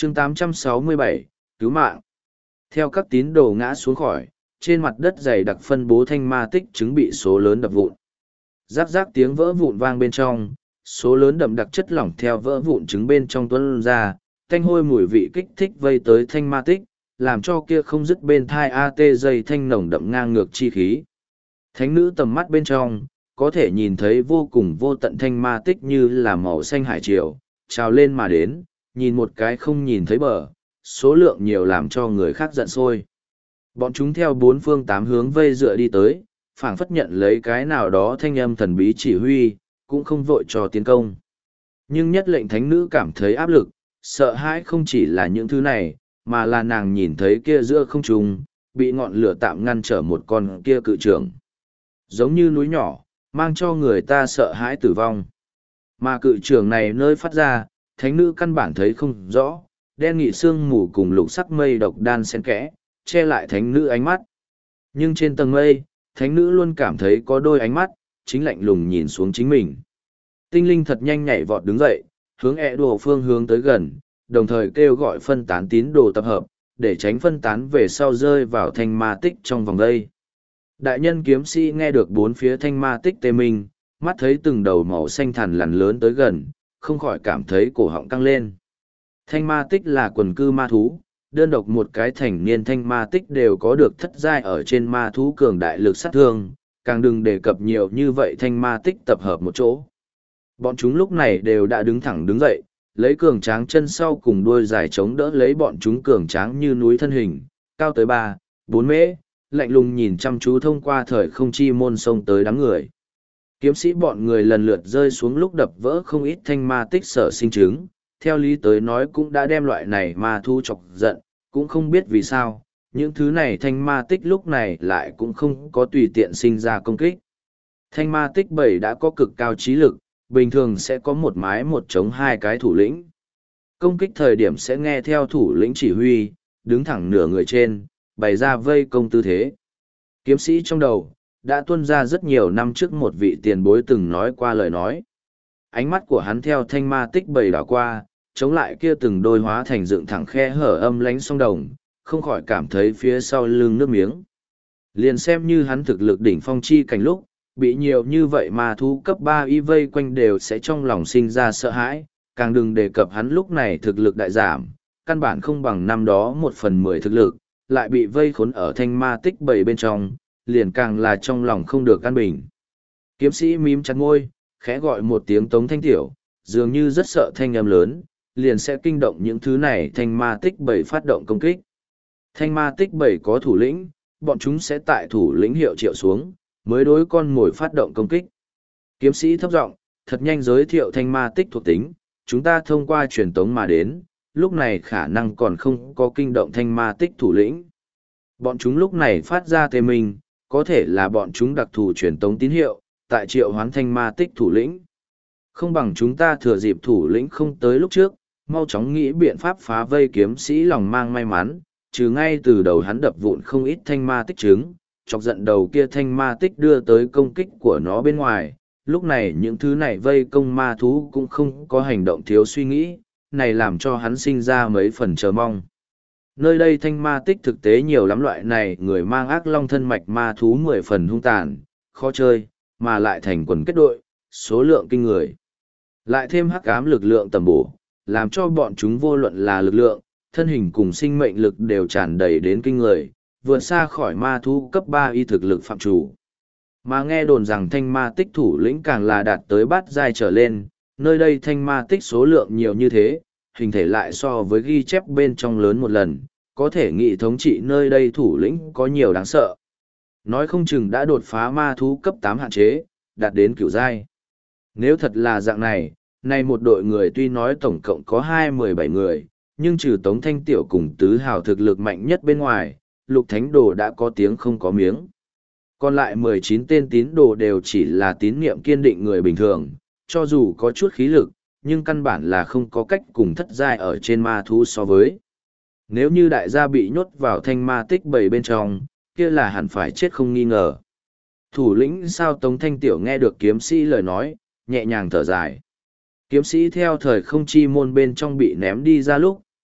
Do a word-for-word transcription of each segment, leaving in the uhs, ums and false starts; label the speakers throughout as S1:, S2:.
S1: chương tám trăm sáu mươi bảy, cứu mạng. Theo các tín đồ ngã xuống khỏi, trên mặt đất dày đặc phân bố thanh ma tích chứng bị số lớn đập vụn. Rác rác tiếng vỡ vụn vang bên trong, số lớn đậm đặc chất lỏng theo vỡ vụn trứng bên trong tuôn ra, tanh hôi mùi vị kích thích vây tới thanh ma tích, làm cho kia không dứt bên thai a tê dây thanh nồng đậm ngang ngược chi khí. Thánh nữ tầm mắt bên trong, có thể nhìn thấy vô cùng vô tận thanh ma tích như là màu xanh hải triều, trào lên mà đến, nhìn một cái không nhìn thấy bờ, số lượng nhiều làm cho người khác giận sôi. Bọn chúng theo bốn phương tám hướng vây dựa đi tới, phảng phất nhận lấy cái nào đó thanh âm thần bí chỉ huy, cũng không vội cho tiến công. Nhưng nhất lệnh thánh nữ cảm thấy áp lực, sợ hãi không chỉ là những thứ này, mà là nàng nhìn thấy kia giữa không trung, bị ngọn lửa tạm ngăn trở một con kia cự trưởng. Giống như núi nhỏ, mang cho người ta sợ hãi tử vong. Mà cự trưởng này nơi phát ra, thánh nữ căn bản thấy không rõ, đen nghị sương mù cùng lục sắc mây độc đan xen kẽ, che lại thánh nữ ánh mắt. Nhưng trên tầng mây, thánh nữ luôn cảm thấy có đôi ánh mắt, chính lạnh lùng nhìn xuống chính mình. Tinh linh thật nhanh nhảy vọt đứng dậy, hướng ẹ đồ phương hướng tới gần, đồng thời kêu gọi phân tán tín đồ tập hợp, để tránh phân tán về sau rơi vào thanh ma tích trong vòng đây. Đại nhân kiếm sĩ nghe được bốn phía thanh ma tích tê minh, mắt thấy từng đầu màu xanh thẳn lằn lớn tới gần, không khỏi cảm thấy cổ họng căng lên. Thanh ma tích là quần cư ma thú, đơn độc một cái thành niên thanh ma tích đều có được thất giai ở trên ma thú cường đại lực sát thương, càng đừng đề cập nhiều như vậy thanh ma tích tập hợp một chỗ. Bọn chúng lúc này đều đã đứng thẳng đứng dậy, lấy cường tráng chân sau cùng đuôi dài chống đỡ lấy bọn chúng cường tráng như núi thân hình, cao tới ba, bốn mễ, lạnh lùng nhìn chăm chú thông qua thời không chi môn sông tới đám người. Kiếm sĩ bọn người lần lượt rơi xuống lúc đập vỡ không ít thanh ma tích sở sinh chứng, theo lý tới nói cũng đã đem loại này ma thu chọc giận, cũng không biết vì sao, những thứ này thanh ma tích lúc này lại cũng không có tùy tiện sinh ra công kích. Thanh ma tích bảy đã có cực cao trí lực, bình thường sẽ có một mái một chống hai cái thủ lĩnh. Công kích thời điểm sẽ nghe theo thủ lĩnh chỉ huy, đứng thẳng nửa người trên, bày ra vây công tư thế. Kiếm sĩ trong đầu, đã tuôn ra rất nhiều năm trước một vị tiền bối từng nói qua lời nói. Ánh mắt của hắn theo thanh ma tích bầy đảo qua, chống lại kia từng đôi hóa thành dựng thẳng khe hở âm lánh sông đồng, không khỏi cảm thấy phía sau lưng nước miếng. Liền xem như hắn thực lực đỉnh phong chi cảnh lúc, bị nhiều như vậy mà thú cấp ba y vây quanh đều sẽ trong lòng sinh ra sợ hãi, càng đừng đề cập hắn lúc này thực lực đại giảm, căn bản không bằng năm đó một phần mười thực lực, lại bị vây khốn ở thanh ma tích bầy bên trong, liền càng là trong lòng không được an bình. Kiếm sĩ mím chặt môi, khẽ gọi một tiếng tống thanh tiểu, dường như rất sợ thanh âm lớn, liền sẽ kinh động những thứ này thanh ma tích bầy phát động công kích. Thanh ma tích bầy có thủ lĩnh, bọn chúng sẽ tại thủ lĩnh hiệu triệu xuống, mới đối con mồi phát động công kích. Kiếm sĩ thấp giọng, thật nhanh giới thiệu thanh ma tích thuộc tính, chúng ta thông qua truyền tống mà đến, lúc này khả năng còn không có kinh động thanh ma tích thủ lĩnh. Bọn chúng lúc này phát ra tê mình, có thể là bọn chúng đặc thù truyền tống tín hiệu, tại triệu hoán thanh ma tích thủ lĩnh. Không bằng chúng ta thừa dịp thủ lĩnh không tới lúc trước, mau chóng nghĩ biện pháp phá vây. Kiếm sĩ lòng mang may mắn, trừ ngay từ đầu hắn đập vụn không ít thanh ma tích trứng, chọc giận đầu kia thanh ma tích đưa tới công kích của nó bên ngoài. Lúc này những thứ này vây công ma thú cũng không có hành động thiếu suy nghĩ, này làm cho hắn sinh ra mấy phần chờ mong. Nơi đây thanh ma tích thực tế nhiều lắm, loại này người mang ác long thân mạch ma thú mười phần hung tàn, khó chơi, mà lại thành quần kết đội, số lượng kinh người. Lại thêm hắc ám lực lượng tầm bổ, làm cho bọn chúng vô luận là lực lượng, thân hình cùng sinh mệnh lực đều tràn đầy đến kinh người, vượt xa khỏi ma thú cấp ba y thực lực phạm chủ. Mà nghe đồn rằng thanh ma tích thủ lĩnh càng là đạt tới bát giai trở lên, nơi đây thanh ma tích số lượng nhiều như thế, hình thể lại so với ghi chép bên trong lớn một lần, có thể nghĩ thống trị nơi đây thủ lĩnh có nhiều đáng sợ. Nói không chừng đã đột phá ma thú cấp tám hạn chế, đạt đến cửu giai. Nếu thật là dạng này, nay một đội người tuy nói tổng cộng có hai mươi bảy người, nhưng trừ Tống Thanh Tiểu cùng tứ hào thực lực mạnh nhất bên ngoài, Lục Thánh Đồ đã có tiếng không có miếng. Còn lại mười chín tên tín đồ đều chỉ là tín niệm kiên định người bình thường, cho dù có chút khí lực, nhưng căn bản là không có cách cùng thất giai ở trên ma thú so với. Nếu như đại gia bị nhốt vào thanh ma tích bầy bên trong, kia là hẳn phải chết không nghi ngờ. Thủ lĩnh sao Tống Thanh Tiểu nghe được kiếm sĩ lời nói, nhẹ nhàng thở dài. Kiếm sĩ theo thời không chi môn bên trong bị ném đi ra lúc,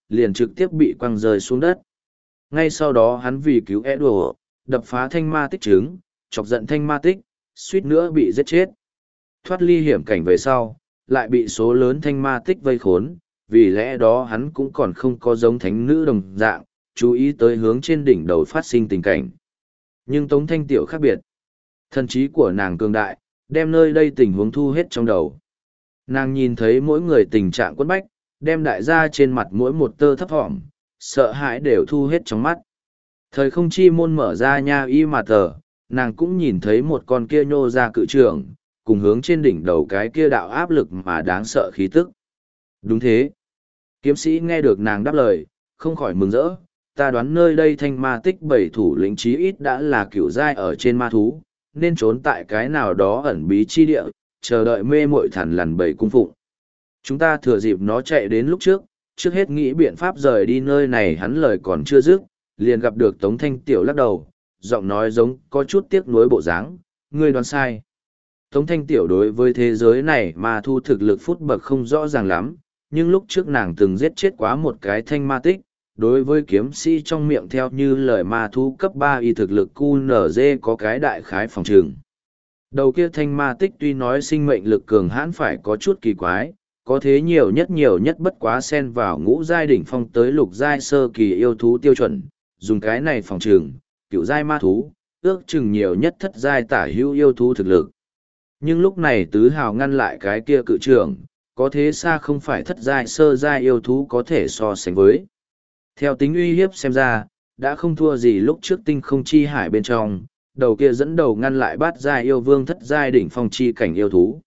S1: liền trực tiếp bị quăng rơi xuống đất. Ngay sau đó hắn vì cứu Edward, đập phá thanh ma tích trứng, chọc giận thanh ma tích, suýt nữa bị giết chết. Thoát ly hiểm cảnh về sau, lại bị số lớn thanh ma tích vây khốn, vì lẽ đó hắn cũng còn không có giống thánh nữ đồng dạng, chú ý tới hướng trên đỉnh đầu phát sinh tình cảnh. Nhưng Tống Thanh Tiểu khác biệt. Thần trí của nàng cường đại, đem nơi đây tình huống thu hết trong đầu. Nàng nhìn thấy mỗi người tình trạng quẫn bách, đem đại gia trên mặt mỗi một tơ thấp thỏm, sợ hãi đều thu hết trong mắt. Thời không chi môn mở ra nha y mà tờ, nàng cũng nhìn thấy một con kia nhô ra cự trường, cùng hướng trên đỉnh đầu cái kia đạo áp lực mà đáng sợ khí tức. Đúng thế. Kiếm sĩ nghe được nàng đáp lời, không khỏi mừng rỡ, ta đoán nơi đây thanh ma tích bảy thủ lĩnh chí ít đã là cựu giai ở trên ma thú, nên trốn tại cái nào đó ẩn bí chi địa, chờ đợi mê muội thằn lằn bảy cung phụng. Chúng ta thừa dịp nó chạy đến lúc trước, trước hết nghĩ biện pháp rời đi nơi này. Hắn lời còn chưa dứt, liền gặp được Tống Thanh Tiểu lắc đầu, giọng nói giống có chút tiếc nuối bộ dáng, ngươi đoán sai. Tống Thanh Tiểu đối với thế giới này ma thu thực lực phút bậc không rõ ràng lắm, nhưng lúc trước nàng từng giết chết quá một cái thanh ma tích, đối với kiếm sĩ trong miệng theo như lời ma thu cấp ba y thực lực Q N Z có cái đại khái phòng trường. Đầu kia thanh ma tích tuy nói sinh mệnh lực cường hãn phải có chút kỳ quái, có thế nhiều nhất nhiều nhất bất quá xen vào ngũ giai đỉnh phong tới lục giai sơ kỳ yêu thú tiêu chuẩn, dùng cái này phòng trường, cựu giai ma thú, ước chừng nhiều nhất thất giai tả hữu yêu thú thực lực. Nhưng lúc này tứ hào ngăn lại cái kia cự trưởng, có thế xa không phải thất giai sơ giai yêu thú có thể so sánh với. Theo tính uy hiếp xem ra, đã không thua gì lúc trước tinh không chi hải bên trong, đầu kia dẫn đầu ngăn lại bát giai yêu vương thất giai đỉnh phong chi cảnh yêu thú.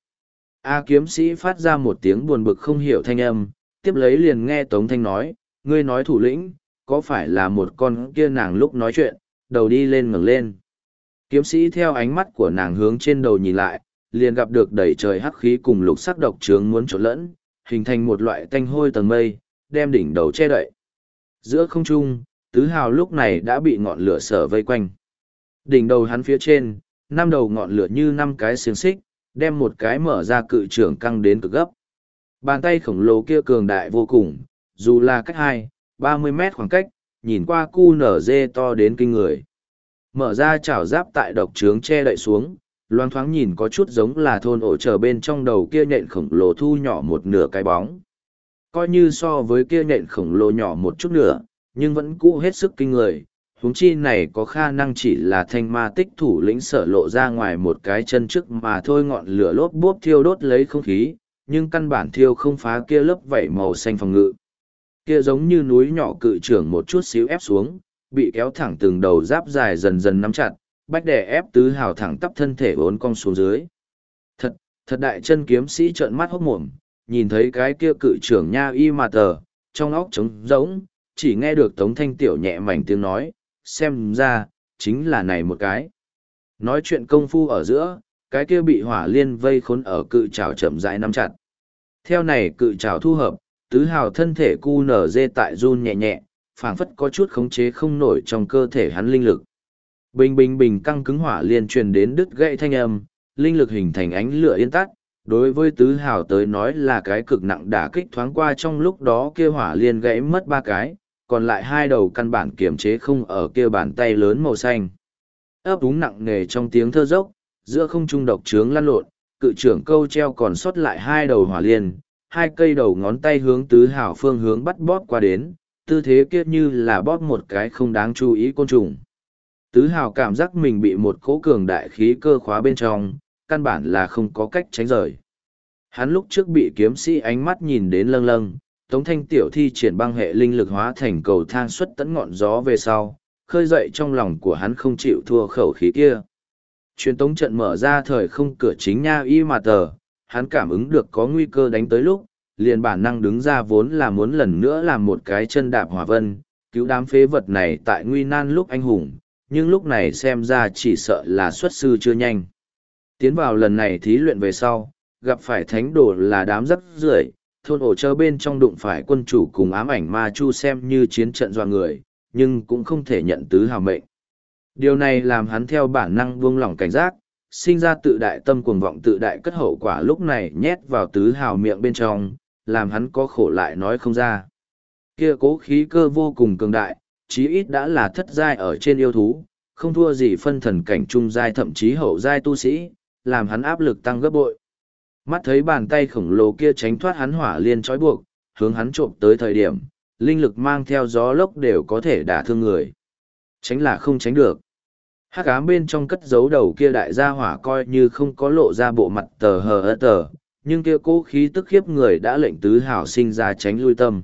S1: A kiếm sĩ phát ra một tiếng buồn bực không hiểu thanh âm, tiếp lấy liền nghe Tống Thanh nói, ngươi nói thủ lĩnh, có phải là một con kia? Nàng lúc nói chuyện, đầu đi lên ngẩng lên. Kiếm sĩ theo ánh mắt của nàng hướng trên đầu nhìn lại, liền gặp được đầy trời hắc khí cùng lục sắc độc trướng muốn trộn lẫn, hình thành một loại tanh hôi tầng mây, đem đỉnh đầu che đậy. Giữa không trung, tứ hào lúc này đã bị ngọn lửa sở vây quanh. Đỉnh đầu hắn phía trên, năm đầu ngọn lửa như năm cái xiềng xích, đem một cái mở ra cự trưởng căng đến cực gấp. Bàn tay khổng lồ kia cường đại vô cùng, dù là cách hai, ba mươi mét khoảng cách, nhìn qua cu nở dê to đến kinh người. Mở ra chảo giáp tại độc trướng che đậy xuống, loang thoáng nhìn có chút giống là thôn ổ trở bên trong đầu kia nhện khổng lồ thu nhỏ một nửa cái bóng. Coi như so với kia nhện khổng lồ nhỏ một chút nữa, nhưng vẫn cũ hết sức kinh người. Huống chi này có khả năng chỉ là thanh ma tích thủ lĩnh sở lộ ra ngoài một cái chân trước mà thôi, ngọn lửa lốp bốp thiêu đốt lấy không khí, nhưng căn bản thiêu không phá kia lớp vảy màu xanh phòng ngự. Kia giống như núi nhỏ cự trưởng một chút xíu ép xuống, bị kéo thẳng từng đầu giáp dài dần dần nắm chặt, bách đè ép tứ hào thẳng tắp thân thể vốn cong xuống dưới. Thật, thật đại chân kiếm sĩ trợn mắt hốt mồm, nhìn thấy cái kia cự trưởng nha y mà tờ, trong óc trống rỗng, chỉ nghe được Tống Thanh Tiểu nhẹ mảnh tiếng nói, xem ra, chính là này một cái. Nói chuyện công phu ở giữa, cái kia bị hỏa liên vây khốn ở cự trảo chậm rãi nắm chặt. Theo này cự trảo thu hợp, tứ hào thân thể cu nở dê tại run nhẹ nhẹ, phảng phất có chút khống chế không nổi trong cơ thể hắn linh lực. Bình bình bình căng cứng hỏa liên truyền đến đứt gãy thanh âm, linh lực hình thành ánh lửa yên tắt. Đối với tứ hào tới nói là cái cực nặng đả kích, thoáng qua trong lúc đó kia hỏa liên gãy mất ba cái, còn lại hai đầu căn bản kiềm chế không ở kia bàn tay lớn màu xanh. Ấp úng nặng nề trong tiếng thơ dốc, giữa không trung độc trướng lăn lộn, cự trưởng câu treo còn sót lại hai đầu hỏa liên, hai cây đầu ngón tay hướng tứ hào phương hướng bắt bóp qua đến, tư thế kia như là bóp một cái không đáng chú ý côn trùng. Tứ hào cảm giác mình bị một cỗ cường đại khí cơ khóa bên trong, căn bản là không có cách tránh rời. Hắn lúc trước bị kiếm sĩ ánh mắt nhìn đến lâng lâng, Tống Thanh Tiểu thi triển băng hệ linh lực hóa thành cầu thang xuất tấn ngọn gió về sau, khơi dậy trong lòng của hắn không chịu thua khẩu khí kia. Truyền tống trận mở ra thời không cửa chính nha y mà tờ, hắn cảm ứng được có nguy cơ đánh tới lúc, liền bản năng đứng ra vốn là muốn lần nữa làm một cái chân đạp hỏa vân, cứu đám phế vật này tại nguy nan lúc anh hùng, nhưng lúc này xem ra chỉ sợ là xuất sư chưa nhanh. Tiến vào lần này thí luyện về sau, gặp phải thánh đồ là đám rắc rưởi, thôn ổ chớ bên trong đụng phải quân chủ cùng ám ảnh ma chu xem như chiến trận doa người, nhưng cũng không thể nhận tứ hào mệnh. Điều này làm hắn theo bản năng buông lỏng cảnh giác, sinh ra tự đại tâm cuồng vọng tự đại cất hậu quả lúc này nhét vào tứ hào miệng bên trong, làm hắn có khổ lại nói không ra. Kia cố khí cơ vô cùng cường đại, chí ít đã là thất giai ở trên yêu thú, không thua gì phân thần cảnh trung giai thậm chí hậu giai tu sĩ, làm hắn áp lực tăng gấp bội. Mắt thấy bàn tay khổng lồ kia tránh thoát hắn hỏa liên trói buộc, hướng hắn trộm tới thời điểm, linh lực mang theo gió lốc đều có thể đả thương người. Tránh là không tránh được. Hắc ám bên trong cất giấu đầu kia đại gia hỏa coi như không có lộ ra bộ mặt tờ hờ ơ tờ, nhưng kia cố khí tức khiếp người đã lệnh tứ hào sinh ra tránh lui tâm.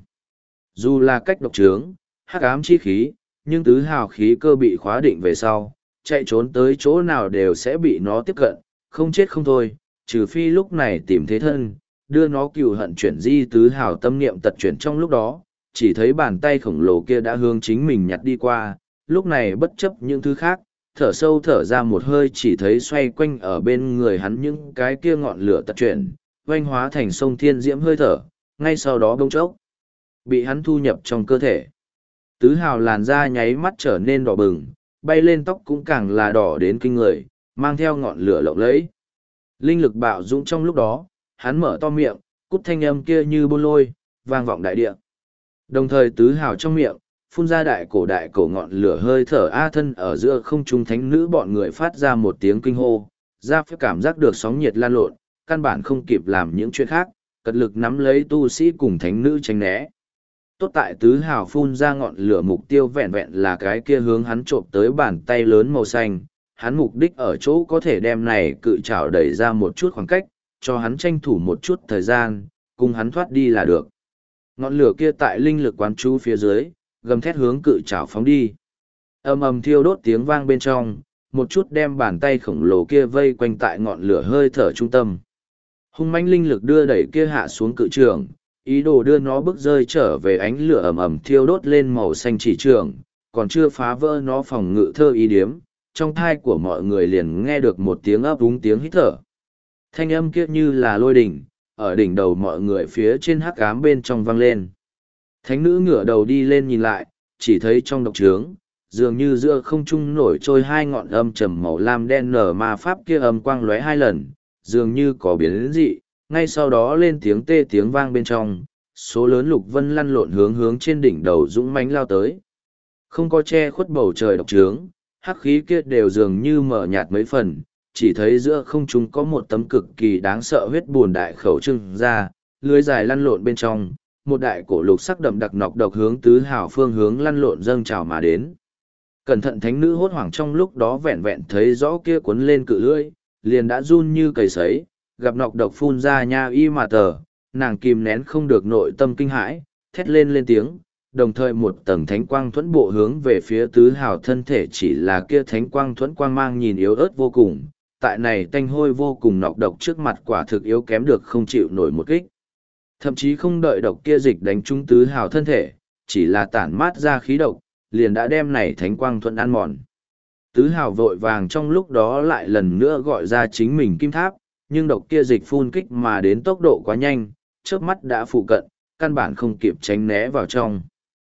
S1: Dù là cách độc trướng, hắc ám chi khí, nhưng tứ hào khí cơ bị khóa định về sau, chạy trốn tới chỗ nào đều sẽ bị nó tiếp cận, không chết không thôi, trừ phi lúc này tìm thế thân, đưa nó cừu hận chuyển di tứ hào tâm niệm tật chuyển trong lúc đó, chỉ thấy bàn tay khổng lồ kia đã hướng chính mình nhặt đi qua, lúc này bất chấp những thứ khác, thở sâu thở ra một hơi chỉ thấy xoay quanh ở bên người hắn những cái kia ngọn lửa tật chuyển, oanh hóa thành sông thiên diễm hơi thở, ngay sau đó bỗng chốc, bị hắn thu nhập trong cơ thể. Tứ hào làn da nháy mắt trở nên đỏ bừng, bay lên tóc cũng càng là đỏ đến kinh người, mang theo ngọn lửa lộng lẫy. Linh lực bạo dũng trong lúc đó, hắn mở to miệng, cút thanh âm kia như bôn lôi, vang vọng đại địa. Đồng thời tứ hào trong miệng, phun ra đại cổ đại cổ ngọn lửa hơi thở a thân ở giữa không trung thánh nữ bọn người phát ra một tiếng kinh hô, ra phép cảm giác được sóng nhiệt lan lộn, căn bản không kịp làm những chuyện khác, cật lực nắm lấy tu sĩ cùng thánh nữ tránh né. Tốt tại tứ hào phun ra ngọn lửa mục tiêu vẹn vẹn là cái kia hướng hắn trộm tới bàn tay lớn màu xanh, hắn mục đích ở chỗ có thể đem này cự trảo đẩy ra một chút khoảng cách, cho hắn tranh thủ một chút thời gian, cùng hắn thoát đi là được. Ngọn lửa kia tại linh lực quán chú phía dưới, gầm thét hướng cự trảo phóng đi. Ầm ầm thiêu đốt tiếng vang bên trong, một chút đem bàn tay khổng lồ kia vây quanh tại ngọn lửa hơi thở trung tâm. Hung mãnh linh lực đưa đẩy kia hạ xuống cự trường, ý đồ đưa nó bước rơi trở về ánh lửa ầm ầm thiêu đốt lên màu xanh chỉ trường, còn chưa phá vỡ nó phòng ngự thơ ý điếm, trong thai của mọi người liền nghe được một tiếng ấp úng tiếng hít thở. Thanh âm kia như là lôi đỉnh, ở đỉnh đầu mọi người phía trên hắc ám bên trong vang lên. Thánh nữ ngửa đầu đi lên nhìn lại, chỉ thấy trong độc trướng, dường như giữa không trung nổi trôi hai ngọn âm trầm màu lam đen nở ma pháp kia âm quang lóe hai lần, dường như có biến dị, ngay sau đó lên tiếng tê tiếng vang bên trong, số lớn lục vân lăn lộn hướng hướng trên đỉnh đầu dũng mãnh lao tới. Không có che khuất bầu trời độc trướng, hắc khí kia đều dường như mở nhạt mấy phần, chỉ thấy giữa không trung có một tấm cực kỳ đáng sợ huyết buồn đại khẩu trưng ra, lưới dài lăn lộn bên trong, một đại cổ lục sắc đậm đặc nọc độc hướng tứ hào phương hướng lăn lộn dâng trào mà đến. Cẩn thận thánh nữ hốt hoảng trong lúc đó vẹn vẹn thấy rõ kia cuốn lên cự lưỡi, liền đã run như cầy sấy, gặp nọc độc phun ra nha y mà tờ, nàng kìm nén không được nội tâm kinh hãi, thét lên lên tiếng, đồng thời một tầng thánh quang thuẫn bộ hướng về phía tứ hào thân thể chỉ là kia thánh quang thuẫn quang mang nhìn yếu ớt vô cùng, tại này tanh hôi vô cùng nọc độc trước mặt quả thực yếu kém được không chịu nổi một kích. Thậm chí không đợi độc kia dịch đánh trúng tứ hào thân thể, chỉ là tản mát ra khí độc, liền đã đem này thánh quang thuẫn ăn mòn. Tứ hào vội vàng trong lúc đó lại lần nữa gọi ra chính mình kim tháp, nhưng độc kia dịch phun kích mà đến tốc độ quá nhanh, chớp mắt đã phụ cận, căn bản không kịp tránh né vào trong.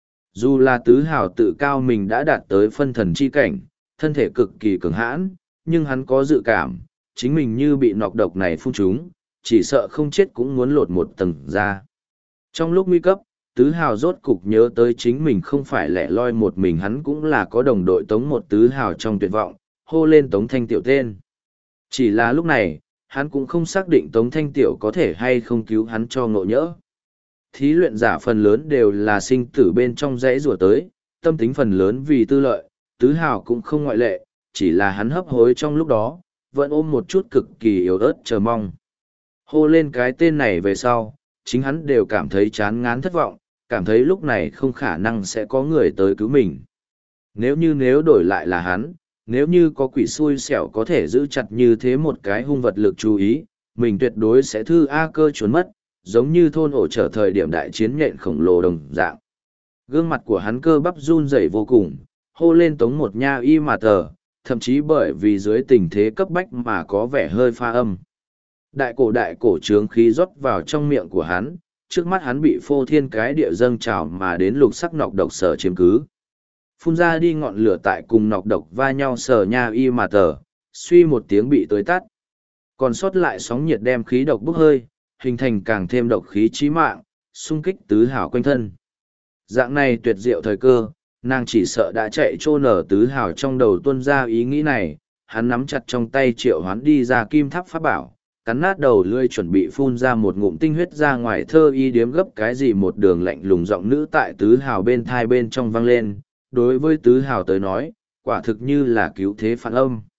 S1: Dù là tứ hào tự cao mình đã đạt tới phân thần chi cảnh, thân thể cực kỳ cường hãn, nhưng hắn có dự cảm, chính mình như bị nọc độc này phun trúng, chỉ sợ không chết cũng muốn lột một tầng ra. Trong lúc nguy cấp, tứ hào rốt cục nhớ tới chính mình không phải lẻ loi một mình, hắn cũng là có đồng đội tống một tứ hào trong tuyệt vọng, hô lên Tống Thanh Tiểu tên. Chỉ là lúc này, hắn cũng không xác định Tống Thanh Tiểu có thể hay không cứu hắn cho ngộ nhỡ. Thí luyện giả phần lớn đều là sinh tử bên trong dãy rùa tới, tâm tính phần lớn vì tư lợi, tứ hào cũng không ngoại lệ, chỉ là hắn hấp hối trong lúc đó, vẫn ôm một chút cực kỳ yếu ớt chờ mong. Hô lên cái tên này về sau, chính hắn đều cảm thấy chán ngán thất vọng, cảm thấy lúc này không khả năng sẽ có người tới cứu mình. Nếu như nếu đổi lại là hắn, nếu như có quỷ xui xẻo có thể giữ chặt như thế một cái hung vật lực chú ý, mình tuyệt đối sẽ thư A cơ trốn mất, giống như thôn ổ trở thời điểm đại chiến nhện khổng lồ đồng dạng. Gương mặt của hắn cơ bắp run rẩy vô cùng, hô lên Tống một nha y mà tờ, thậm chí bởi vì dưới tình thế cấp bách mà có vẻ hơi pha âm. Đại cổ đại cổ trướng khí rót vào trong miệng của hắn, trước mắt hắn bị phô thiên cái địa dâng trào mà đến lục sắc nọc độc sở chiếm cứ. Phun ra đi ngọn lửa tại cùng nọc độc va nhau sở nha y mà tờ, suy một tiếng bị tới tắt. Còn sót lại sóng nhiệt đem khí độc bốc hơi, hình thành càng thêm độc khí chí mạng, xung kích tứ hào quanh thân. Dạng này tuyệt diệu thời cơ, nàng chỉ sợ đã chạy trô nở tứ hào trong đầu tuân ra ý nghĩ này, hắn nắm chặt trong tay triệu hoán đi ra kim tháp pháp bảo, cắn nát đầu lươi chuẩn bị phun ra một ngụm tinh huyết ra ngoài thơ y điếm gấp cái gì một đường lạnh lùng giọng nữ tại tứ hào bên thai bên trong vang lên, đối với tứ hào tới nói, quả thực như là cứu thế phản âm.